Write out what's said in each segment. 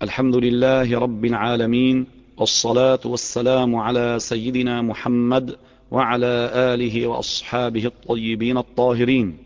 الحمد لله رب العالمين، والصلاة والسلام على سيدنا محمد وعلى آله وأصحابه الطيبين الطاهرين.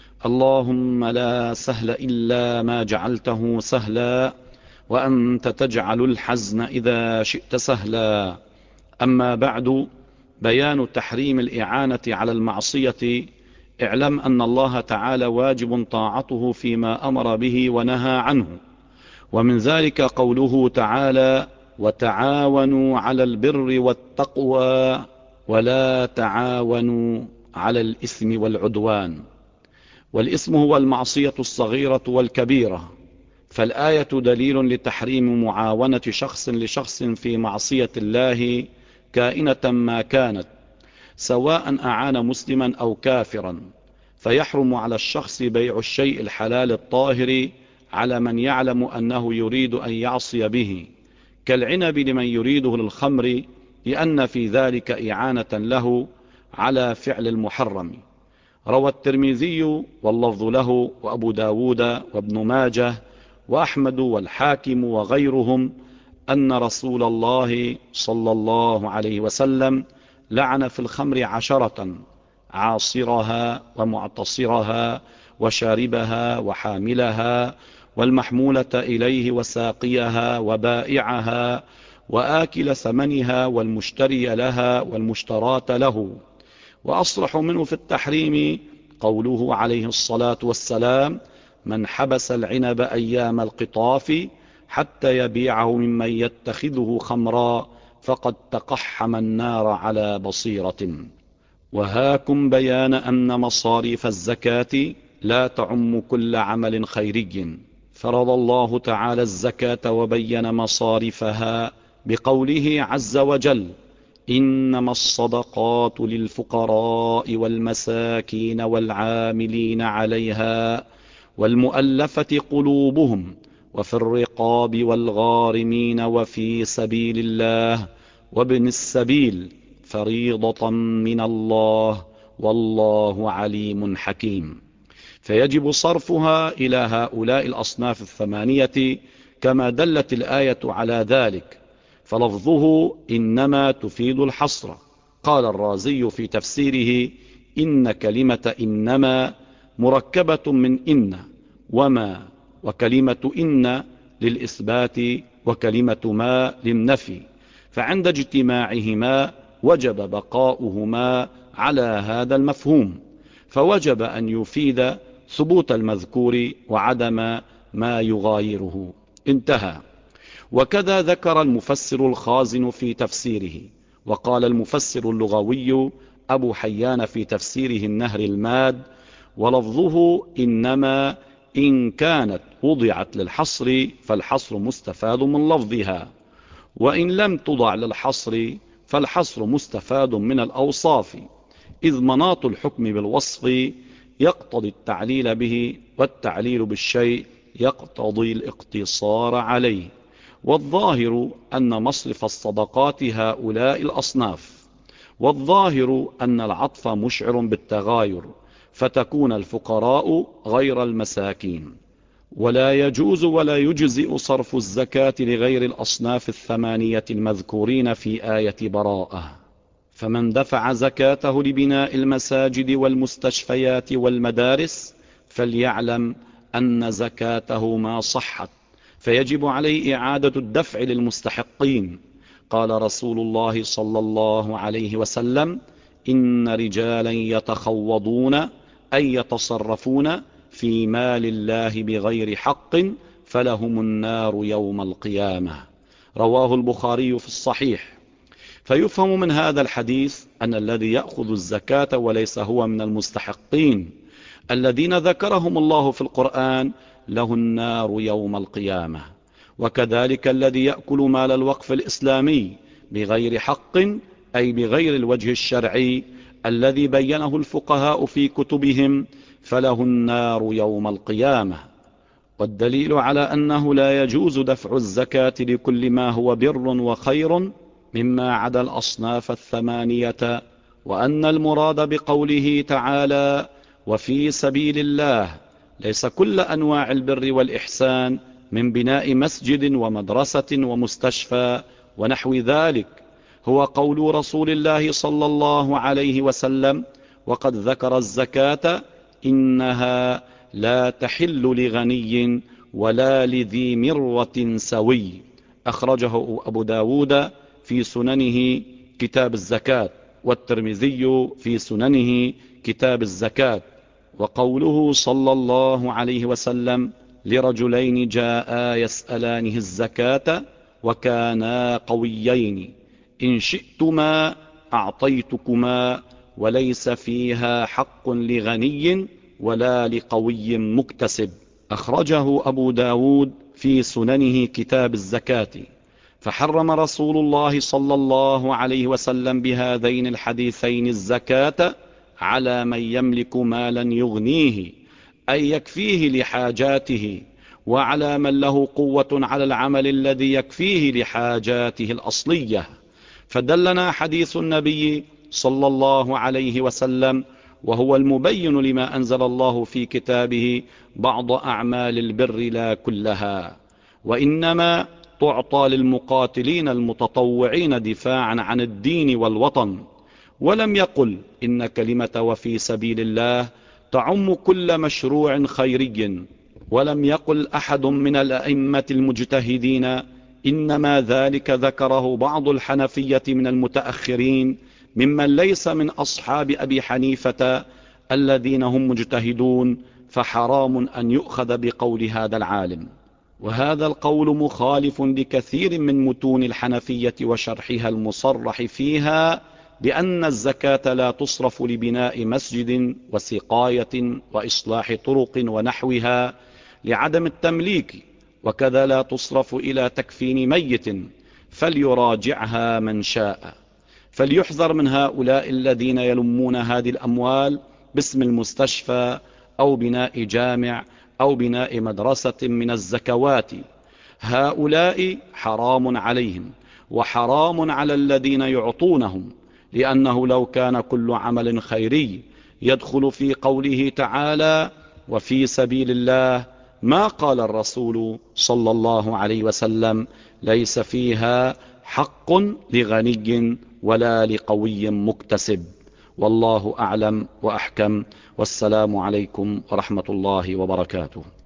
اللهم لا سهل إلا ما جعلته سهلا، وأنت تجعل الحزن إذا شئت سهلا. أما بعد، بيان تحريم الإعانة على المعصية. اعلم أن الله تعالى واجب طاعته فيما أمر به ونهى عنه، ومن ذلك قوله تعالى: وتعاونوا على البر والتقوى ولا تعاونوا على الإثم والعدوان. والإثم هو المعصية الصغيرة والكبيرة، فالآية دليل لتحريم معاونة شخص لشخص في معصية الله كائنة ما كانت، سواء أعان مسلما أو كافرا، فيحرم على الشخص بيع الشيء الحلال الطاهر على من يعلم أنه يريد أن يعصي به، كالعنب لمن يريده للخمر، لأن في ذلك إعانة له على فعل المحرم. روى الترمذي واللفظ له وأبو داود وابن ماجه وأحمد والحاكم وغيرهم أن رسول الله صلى الله عليه وسلم لعن في الخمر 10: عاصرها ومعتصرها وشاربها وحاملها والمحمولة إليه وساقيها وبائعها وآكل ثمنها والمشتري لها والمشتراة له. وأصرح منه في التحريم قوله عليه الصلاة والسلام: من حبس العنب أيام القطاف حتى يبيعه ممن يتخذه خمرا فقد تقحم النار على بصيرة. وهاكم بيان أن مصاريف الزكاة لا تعم كل عمل خيري، فرض الله تعالى الزكاة وبين مصارفها بقوله عز وجل: إنما الصدقات للفقراء والمساكين والعاملين عليها والمؤلفة قلوبهم وفي الرقاب والغارمين وفي سبيل الله وابن السبيل فريضة من الله والله عليم حكيم. فيجب صرفها إلى هؤلاء الأصناف الثمانية كما دلت الآية على ذلك، فلفظه إنما تفيد الحصر. قال الرازي في تفسيره: إن كلمة إنما مركبة من إن وما، وكلمة إن للإثبات وكلمة ما للنفي، فعند اجتماعهما وجب بقاؤهما على هذا المفهوم، فوجب أن يفيد ثبوت المذكور وعدم ما يغايره. انتهى. وكذا ذكر المفسر الخازن في تفسيره. وقال المفسر اللغوي أبو حيان في تفسيره النهر الماد: ولفظه إنما إن كانت وضعت للحصر فالحصر مستفاد من لفظها، وإن لم توضع للحصر فالحصر مستفاد من الأوصاف، إذ مناط الحكم بالوصف يقتضي التعليل به، والتعليل بالشيء يقتضي الاقتصار عليه. والظاهر أن مصرف الصدقات هؤلاء الأصناف، والظاهر أن العطف مشعر بالتغاير، فتكون الفقراء غير المساكين. ولا يجوز ولا يجزئ صرف الزكاة لغير الأصناف الثمانية المذكورين في آية براءة. فمن دفع زكاته لبناء المساجد والمستشفيات والمدارس فليعلم أن زكاته ما صحت، فيجب عليه إعادة الدفع للمستحقين. قال رسول الله صلى الله عليه وسلم: إن رجالا يتخوضون أي يتصرفون في مال الله بغير حق فلهم النار يوم القيامة. رواه البخاري في الصحيح. فيفهم من هذا الحديث أن الذي يأخذ الزكاة وليس هو من المستحقين الذين ذكرهم الله في القرآن له النار يوم القيامة. وكذلك الذي يأكل مال الوقف الإسلامي بغير حق، أي بغير الوجه الشرعي الذي بينه الفقهاء في كتبهم، فله النار يوم القيامة. والدليل على أنه لا يجوز دفع الزكاة لكل ما هو بر وخير مما عدا الأصناف الثمانية، وأن المراد بقوله تعالى: وفي سبيل الله، ليس كل أنواع البر والإحسان من بناء مسجد ومدرسة ومستشفى ونحو ذلك هو قول رسول الله صلى الله عليه وسلم: وقد ذكر الزكاة إنها لا تحل لغني ولا لذي مرة سوي. أخرجه أبو داود في سننه كتاب الزكاة، والترمذي في سننه كتاب الزكاة. وقوله صلى الله عليه وسلم لرجلين جاء يسألانه الزكاة وكانا قويين: إن شئتما أعطيتكما وليس فيها حق لغني ولا لقوي مكتسب. أخرجه أبو داود في سننه كتاب الزكاة. فحرم رسول الله صلى الله عليه وسلم بهذين الحديثين الزكاة على من يملك مالا يغنيه أي يكفيه لحاجاته، وعلى من له قوة على العمل الذي يكفيه لحاجاته الأصلية. فدلنا حديث النبي صلى الله عليه وسلم، وهو المبين لما أنزل الله في كتابه: بعض أعمال البر لا كلها، وإنما تعطى للمقاتلين المتطوعين دفاعا عن الدين والوطن. ولم يقل إن كلمة وفي سبيل الله تعم كل مشروع خيري. ولم يقل أحد من الأئمة المجتهدين، إنما ذلك ذكره بعض الحنفية من المتأخرين ممن ليس من أصحاب أبي حنيفة الذين هم مجتهدون، فحرام أن يؤخذ بقول هذا العالم. وهذا القول مخالف لكثير من متون الحنفية وشرحها المصرح فيها بأن الزكاة لا تصرف لبناء مسجد وسقاية وإصلاح طرق ونحوها لعدم التمليك، وكذا لا تصرف إلى تكفين ميت، فليراجعها من شاء. فليحذر من هؤلاء الذين يلمون هذه الأموال باسم المستشفى أو بناء جامع أو بناء مدرسة من الزكوات. هؤلاء حرام عليهم وحرام على الذين يعطونهم، لأنه لو كان كل عمل خيري يدخل في قوله تعالى: وفي سبيل الله، ما قال الرسول صلى الله عليه وسلم: ليس فيها حق لغني ولا لقوي مكتسب. والله أعلم وأحكم، والسلام عليكم ورحمة الله وبركاته.